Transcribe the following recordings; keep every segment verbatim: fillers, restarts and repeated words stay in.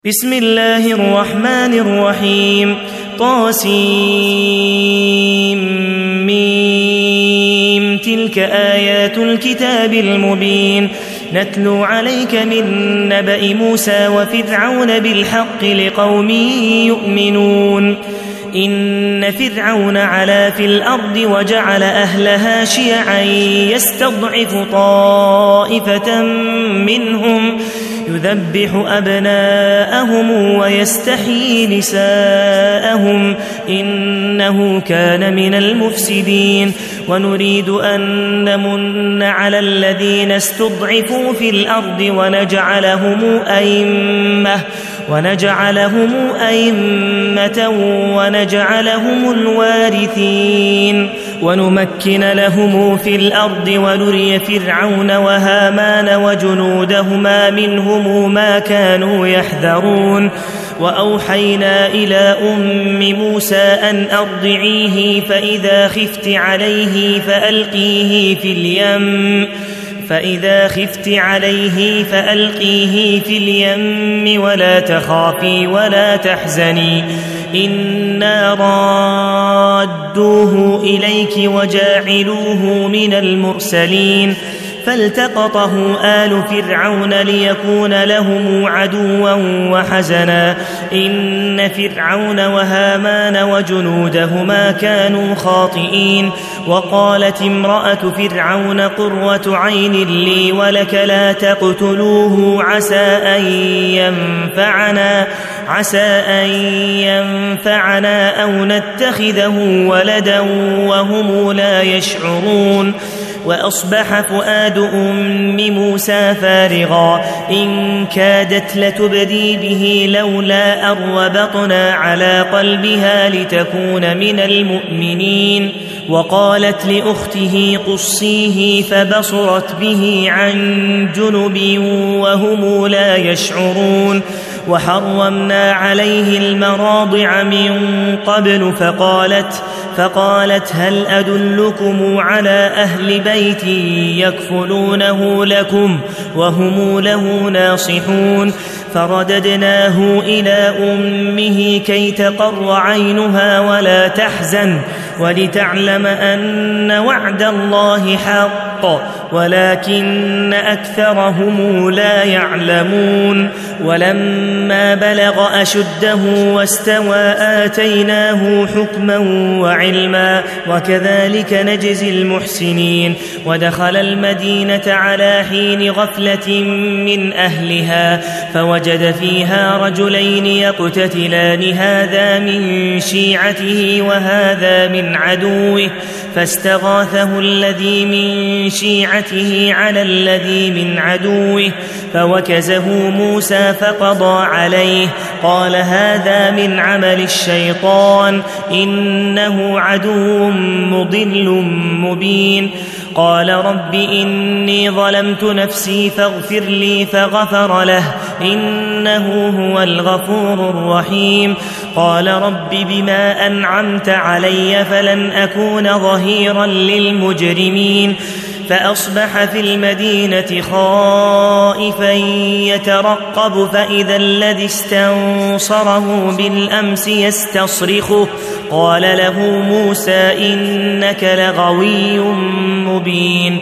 بسم الله الرحمن الرحيم طاسيم تلك آيات الكتاب المبين نتلو عليك من نبأ موسى وفرعون بالحق لقوم يؤمنون إن فرعون علا في الأرض وجعل أهلها شيعا يستضعف طائفة منهم يذبح أبناءهم ويستحيي نساءهم إنه كان من المفسدين ونريد أن نمن على الذين استضعفوا في الأرض ونجعلهم أئمة ونجعلهم أئمة ونجعلهم الوارثين ونمكن لهم في الأرض ونري فرعون وهامان وجنودهما منهم ما كانوا يحذرون وأوحينا إلى أم موسى أن أرضعيه فإذا خفت عليه فألقيه في اليم فإذا خفت عليه فألقيه في اليم ولا تخافي ولا تحزني إنا رادوه إليك وجاعلوه من المرسلين فالتقطه آل فرعون ليكون لهم عدوا وحزنا إن فرعون وهامان وجنودهما كانوا خاطئين وقالت امرأة فرعون قرة عين لي ولك لا تقتلوه عسى أن ينفعنا عسى أن ينفعنا أو نتخذه ولدا وهم لا يشعرون وأصبح فؤاد أم موسى فارغا إن كادت لتبدي به لولا أن ربطنا على قلبها لتكون من المؤمنين وقالت لأخته قصيه فبصرت به عن جنب وهم لا يشعرون وحرمنا عليه المراضع من قبل فقالت فقالت هل أدلكم على أهل بيت يكفلونه لكم وهم له ناصحون فرددناه إلى أمه كي تقر عينها ولا تحزن ولتعلم أن وعد الله حق ولكن أكثرهم لا يعلمون ولما بلغ أشده واستوى آتيناه حكما وعلما وكذلك نجزي المحسنين ودخل المدينة على حين غفلة من أهلها فوجد فيها رجلين يقتتلان هذا من شيعته وهذا من عدوه فاستغاثه الذي من شيعته على الذي من عدوه فوكزه موسى فقضى عليه قال هذا من عمل الشيطان إنه عدو مضل مبين قال رب إني ظلمت نفسي فاغفر لي فغفر له إنه هو الغفور الرحيم قال رب بما أنعمت علي فلن أكون ظهيرا للمجرمين فأصبح في المدينة خائفا يترقب فإذا الذي استنصره بالأمس يستصرخه قال له موسى إنك لغوي مبين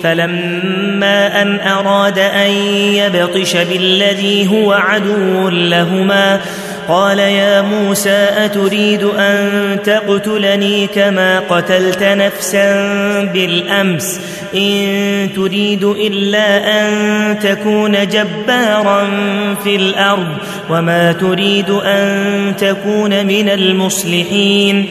فلما أن أراد أن يبطش بالذي هو عدو لهما قال يا موسى أتريد أن تقتلني كما قتلت نفسا بالأمس إن تريد إلا أن تكون جبارا في الأرض وما تريد أن تكون من المصلحين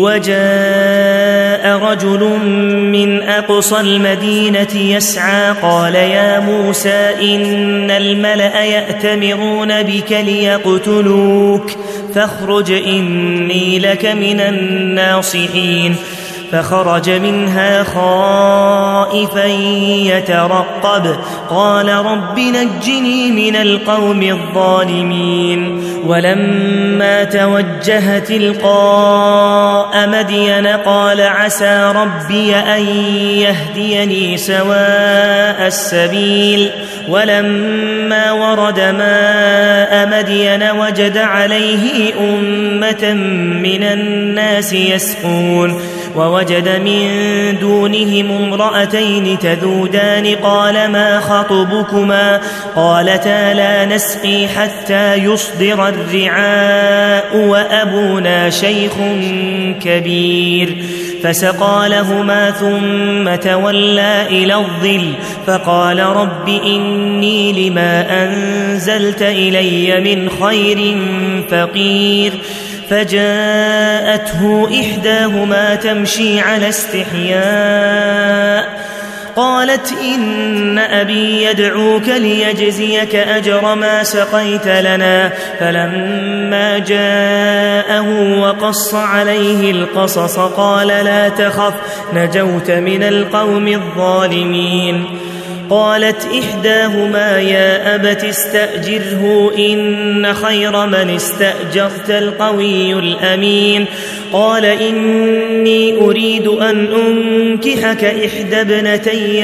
وجاء رجل من أقصى المدينة يسعى قال يا موسى إن الملأ يأتمرون بك ليقتلوك فاخرج إني لك من الناصحين فخرج منها خائفا يترقب قال رب نجني من القوم الظالمين ولما توجه تلقاء مدين قال عسى ربي أن يهديني سواء السبيل ولما ورد ماء مدين وجد عليه أمة من الناس يسقون ووجد من دونهم امرأتين تذودان قال ما خطبكما قالتا لا نسقي حتى يصدر الرعاء وأبونا شيخ كبير فسقى لهما ثم تولى إلى الظل فقال رب إني لما أنزلت إلي من خير فقير فجاءته إحداهما تمشي على استحياء قالت إن أبي يدعوك ليجزيك أجر ما سقيت لنا فلما جاءه وقص عليه القصص قال لا تخف نجوت من القوم الظالمين قالت إحداهما يا أبت استأجره إن خير من استأجرت القوي الأمين قال إني أريد أن أنكحك إحدى ابنتي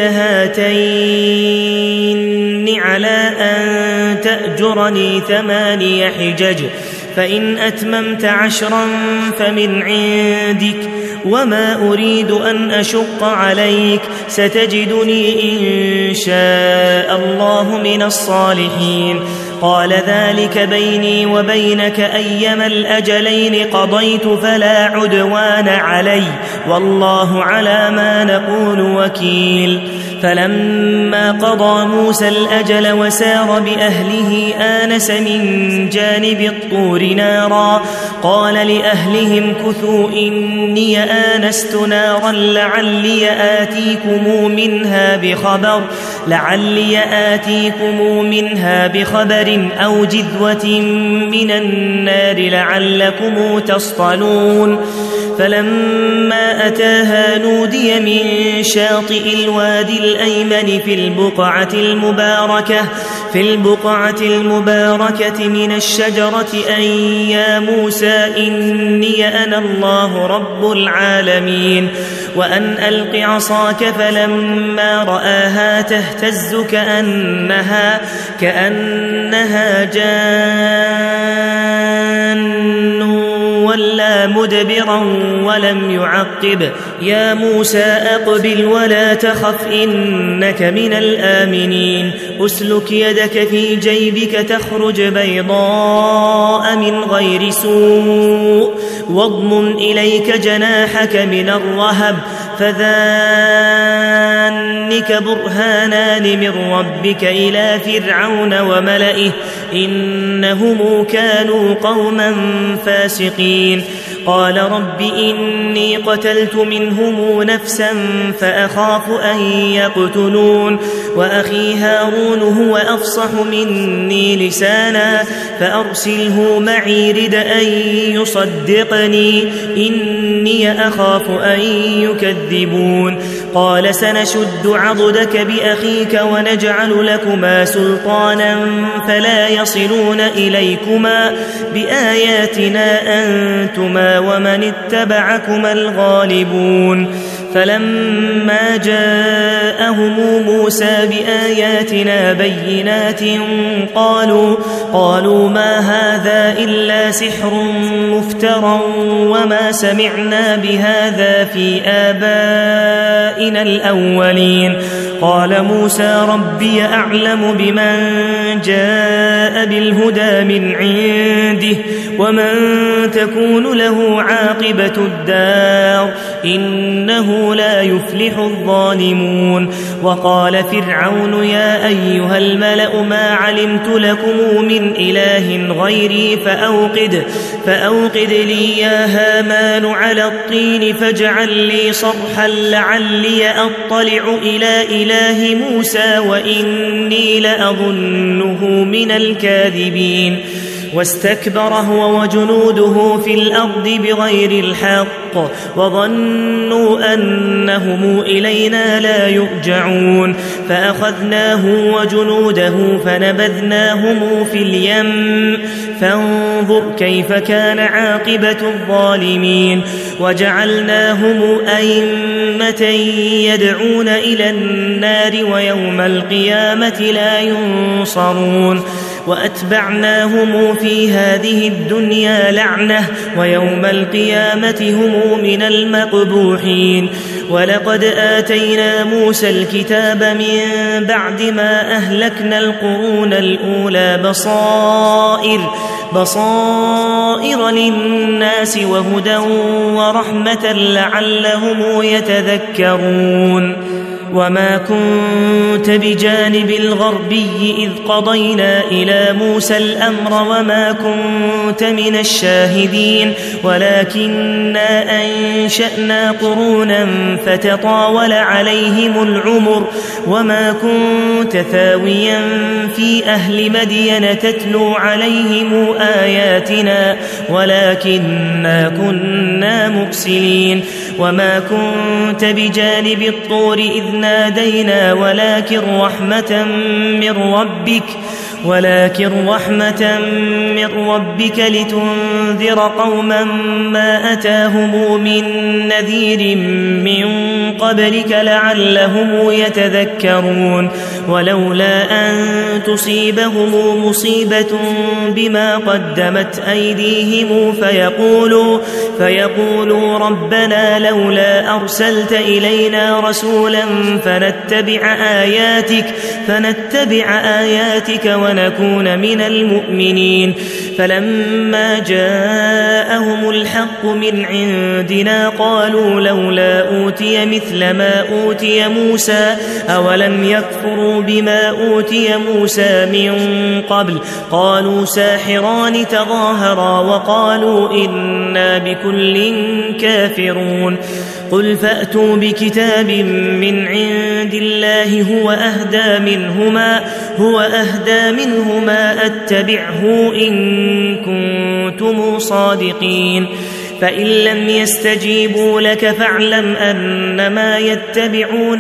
هاتين على أن تأجرني ثماني حجج فإن أتممت عشرا فمن عندك وما أريد أن أشق عليك ستجدني إن شاء الله من الصالحين قال ذلك بيني وبينك أيما الأجلين قضيت فلا عدوان علي والله على ما نقول وكيل فلما قضى موسى الأجل وسار بأهله آنس من جانب الطور نارا قال لأهلهم كثوا إني آنست نارا لعلي آتيكم منها بخبر لعلي آتيكم منها بخبر أو جذوة من النار لعلكم تصطلون فلما أتاها نودي من شاطئ الوادي الأيمن في البقعة المباركة في البقعة المباركة من الشجرة أن يا موسى إني أنا الله رب العالمين وأن ألق عصاك فلما رآها تهتز كأنها كأنها جان ولا مدبرا ولم يعقب يا موسى أقبل ولا تخف إنك من الآمنين أسلك يدك في جيبك تخرج بيضاء من غير سوء واضمم إليك جناحك من الرهب فذانك برهانان من ربك إلى فرعون وملئه إنهم كانوا قوما فاسقين قال رب إني قتلت منهم نفسا فأخاف أن يقتلون وأخي هارون هو أفصح مني لسانا فأرسله معي رد أن يصدقني إني أخاف أن يكذبون قال سنشد عضدك بأخيك ونجعل لكما سلطانا فلا يصلون إليكما بآياتنا أنتما ومن اتبعكما الغالبون فلما جاءهم موسى بآياتنا بينات قالوا قالوا ما هذا إلا سحر مفترى وما سمعنا بهذا في آبائنا الأولين قال موسى ربي أعلم بمن جاء بالهدى من عنده ومن تكون له عاقبة الدار إنه لا يفلح الظالمون وقال فرعون يا أيها الملأ ما علمت لكم من إله غيري فأوقد, فأوقد لي يا هامان على الطين فاجعل لي صرحا لعلي أطلع إلى إله موسى وإني لأظنه من الكاذبين واستكبر هو وجنوده في الأرض بغير الحق وظنوا أنهم إلينا لا يرجعون فأخذناه وجنوده فنبذناهم في اليم فانظر كيف كان عاقبة الظالمين وجعلناهم أئمة يدعون إلى النار ويوم القيامة لا ينصرون وأتبعناهم في هذه الدنيا لعنة ويوم القيامة هم من المقبوحين ولقد آتينا موسى الكتاب من بعد ما أهلكنا القرون الأولى بصائر بصائر للناس وهدى ورحمة لعلهم يتذكرون وما كنت بجانب الغربي إذ قضينا إلى موسى الأمر وما كنت من الشاهدين ولكننا أنشأنا قرونا فتطاول عليهم العمر وما كنت ثاويا في أهل مدين تتلو عليهم آياتنا ولكننا كنا مرسلين وما كنت بجانب الطور إذ نادينا ولكن رحمة من ربك ولكن رحمة من ربك لتنذر قوما ما أتاهم من نذير من قبلك لعلهم يتذكرون ولولا أن تصيبهم مصيبة بما قدمت أيديهم فيقولوا, فيقولوا ربنا لولا أرسلت إلينا رسولا فنتبع آياتك, فنتبع آياتك ونكون من المؤمنين فلما جاءهم الحق من عندنا قالوا لولا أوتي مثل ما أوتي موسى أولم يكفروا بما أوتي موسى من قبل قالوا ساحران تظاهرا وقالوا إنا بكل كافرون قل فأتوا بكتاب من عند الله هو أهدى منهما هو أهدى منهما أتبعه إن كنتم صادقين فإن لم يستجيبوا لك فاعلم أنما يتبعون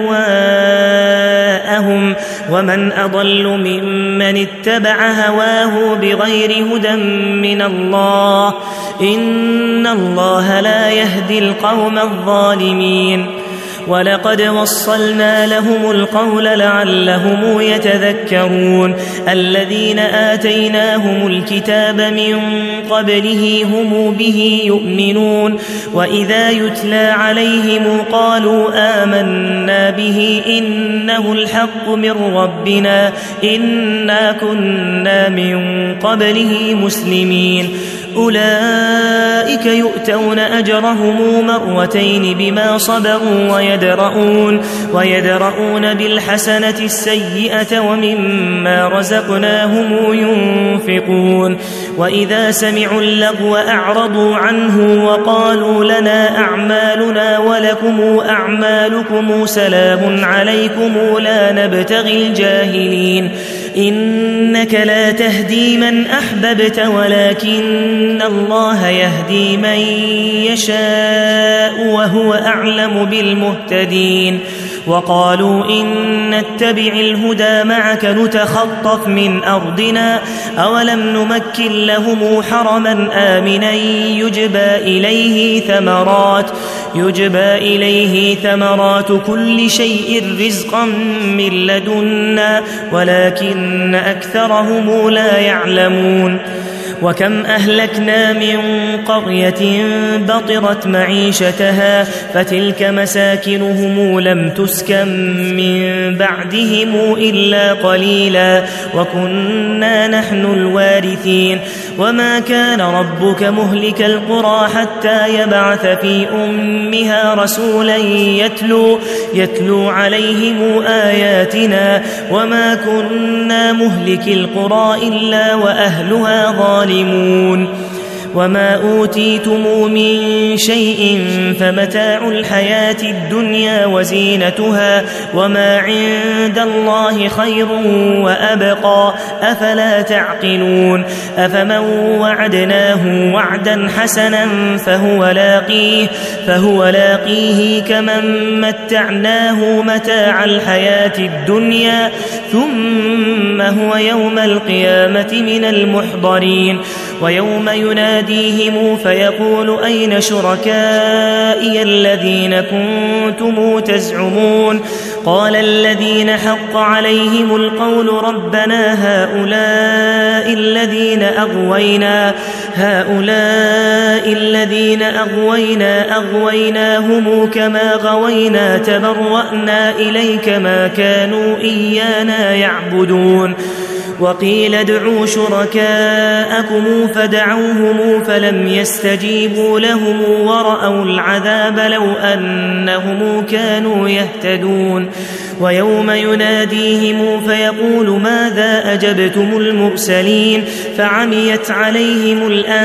أهواءهم ومن أضل ممن اتبع هواه بغير هدى من الله إن الله لا يهدي القوم الظالمين ولقد وصلنا لهم القول لعلهم يتذكرون الذين آتيناهم الكتاب من قبله هم به يؤمنون وإذا يتلى عليهم قالوا آمنا به إنه الحق من ربنا إنا كنا من قبله مسلمين أولئك يؤتون أجرهم مرتين بما صبروا ويدرؤون, ويدرؤون بالحسنة السيئة ومما رزقناهم ينفقون وإذا سمعوا اللغو أعرضوا عنه وقالوا لنا أعمالنا ولكم أعمالكم سلام عليكم لا نبتغي الجاهلين إنك لا تهدي من أحببت ولكن الله يهدي من يشاء وهو أعلم بالمهتدين وقالوا إن نتبع الهدى معك نتخطف من أرضنا أولم نمكن لهم حرما آمنا يجبى إليه ثمرات يجبى إليه ثمرات كل شيء رزقا من لدنا ولكن أكثرهم لا يعلمون وكم أهلكنا من قرية بطرت معيشتها فتلك مساكنهم لم تسكن من بعدهم إلا قليلا وكنا نحن الوارثين وما كان ربك مهلك القرى حتى يبعث في أمها رسولا يتلو, يتلو عليهم آياتنا وما كنا مهلك القرى إلا وأهلها ظالمون وما أوتيتم من شيء فمتاع الحياة الدنيا وزينتها وما عند الله خير وأبقى أفلا تعقلون أفمن وعدناه وعدا حسنا فهو لاقيه, فهو لاقيه كمن متعناه متاع الحياة الدنيا ثم هو يوم القيامة من المحضرين ويوم يناديهم فيقول أين شركائي الذين كنتم تزعمون قال الذين حق عليهم القول ربنا هؤلاء الذين أغوينا هؤلاء الذين أغوينا أغويناهم كما غوينا تبرأنا إليك ما كانوا إيانا يعبدون وقيل ادعوا شركاءكم فدعوهم فلم يستجيبوا لهم ورأوا العذاب لو أنهم كانوا يهتدون ويوم يناديهم فيقول ماذا أجبتم المرسلين فعميت عليهم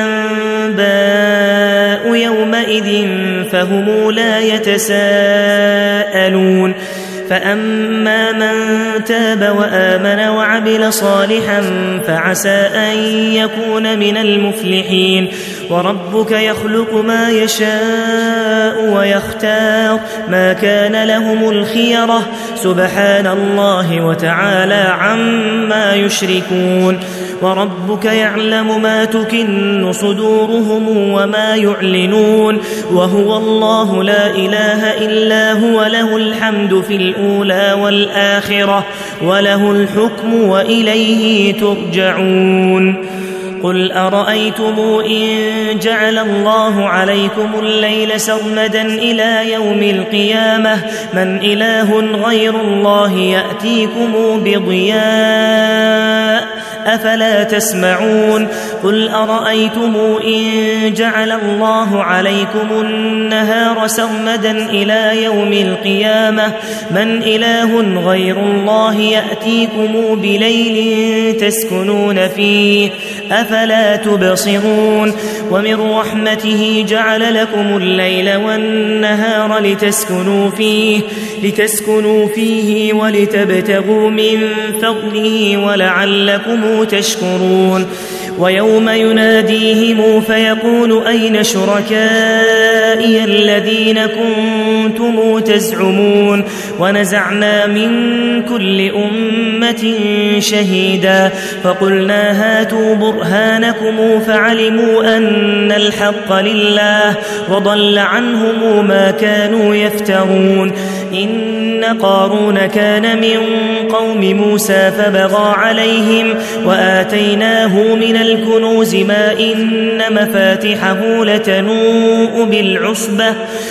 الأنباء يومئذ فهم لا يتساءلون فأما من تاب وآمن وعمل صالحا فعسى أن يكون من المفلحين وربك يخلق ما يشاء ويختار ما كان لهم الخيرة سبحان الله وتعالى عما يشركون وربك يعلم ما تكن صدورهم وما يعلنون وهو الله لا إله إلا هو له الحمد في الأولى والآخرة وله الحكم وإليه ترجعون قل أرأيتم إن جعل الله عليكم الليل سرمدا إلى يوم القيامة من إله غير الله يأتيكم بضياء أفلا تسمعون قل أرأيتم إن جعل الله عليكم النهار سرمدا إلى يوم القيامة من إله غير الله يأتيكم بليل تسكنون فيه أفلا تبصرون ومن رحمته جعل لكم الليل والنهار لتسكنوا فيه لتسكنوا فيه ولتبتغوا من فضله ولعلكم تشكرون ويوم يناديهم فيقول أين شركائي الذين كنتم تزعمون ونزعنا من كل أمة شهيدا فقلنا هاتوا برهانكم فعلموا أن الحق لله وضل عنهم ما كانوا يفترون إن قارون كان من قوم موسى فبغى عليهم وآتيناه من الكنوز ما إن مفاتحه لتنوء بالعصبة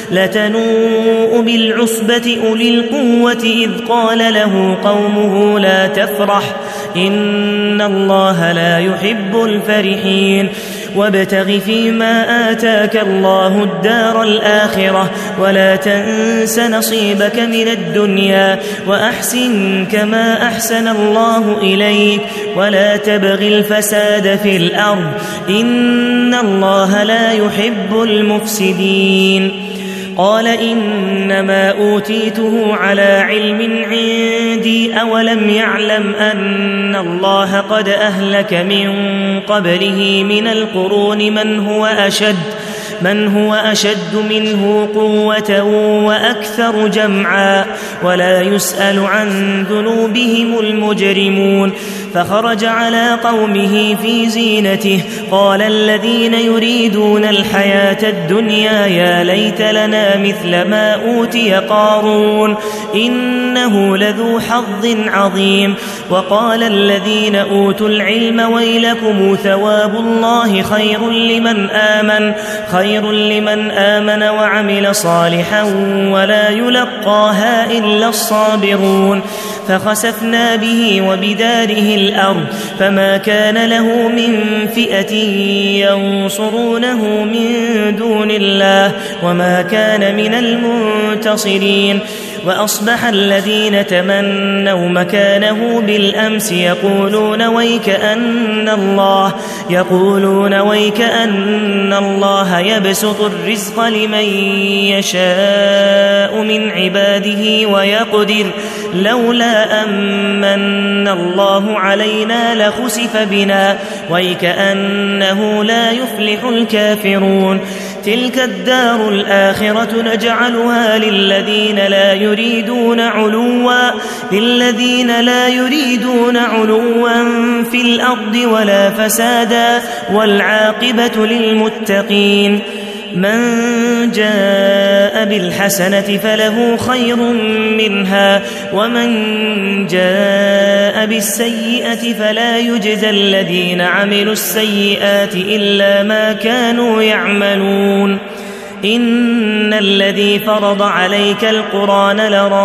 لتنوء بالعصبة أولي القوة إذ قال له قومه لا تفرح إن الله لا يحب الفرحين وابتغ فيما آتاك الله الدار الآخرة ولا تنس نصيبك من الدنيا وأحسن كما أحسن الله إليك ولا تبغ الفساد في الأرض إن الله لا يحب المفسدين قال إنما أوتيته على علم عندي أولم يعلم أن الله قد أهلك من قبله من القرون من هو أشد من هو أشد منه قوة وأكثر جمعا ولا يسأل عن ذنوبهم المجرمون فخرج على قومه في زينته قال الذين يريدون الحياة الدنيا يا ليت لنا مثل ما أوتي قارون إنه لذو حظ عظيم وقال الذين أوتوا العلم ويلكم ثواب الله خير لمن آمن خير لمن آمن وعمل صالحا ولا يلقاها إلا الصابرون فخسفنا به وبداره الأرض فما كان له من فئة ينصرونه من دون الله وما كان من المنتصرين وأصبح الذين تمنوا مكانه بالأمس يقولون ويكأن الله يقولون ويكأن الله يبسط الرزق لمن يشاء من عباده ويقدر لولا أمن الله علينا لخسف بنا ويكأنه لا يفلح الكافرون تلك الدار الآخرة نجعلها للذين لا يريدون علوا للذين لا يريدون علوا في الأرض ولا فسادا والعاقبة للمتقين من جاء بالحسنة فله خير منها ومن جاء بالسيئة فلا يجزى الذين عملوا السيئات إلا ما كانوا يعملون إن الذي فرض عليك القرآن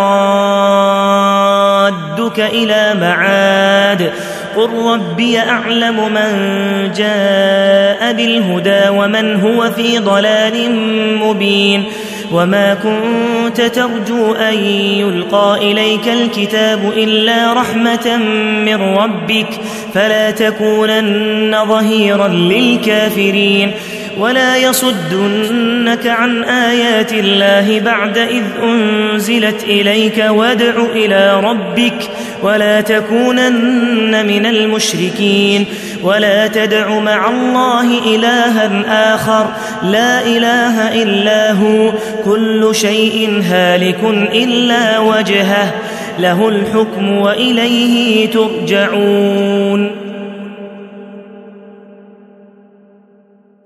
لرادك إلى معاد قل ربي أعلم من جاء بالهدى ومن هو في ضلال مبين وما كنت ترجو أن يلقى إليك الكتاب إلا رحمة من ربك فلا تكونن ظهيرا للكافرين ولا يصدنك عن آيات الله بعد إذ أنزلت إليك وادع إلى ربك ولا تكونن من المشركين ولا تدع مع الله إلها آخر لا إله إلا هو كل شيء هالك إلا وجهه له الحكم وإليه ترجعون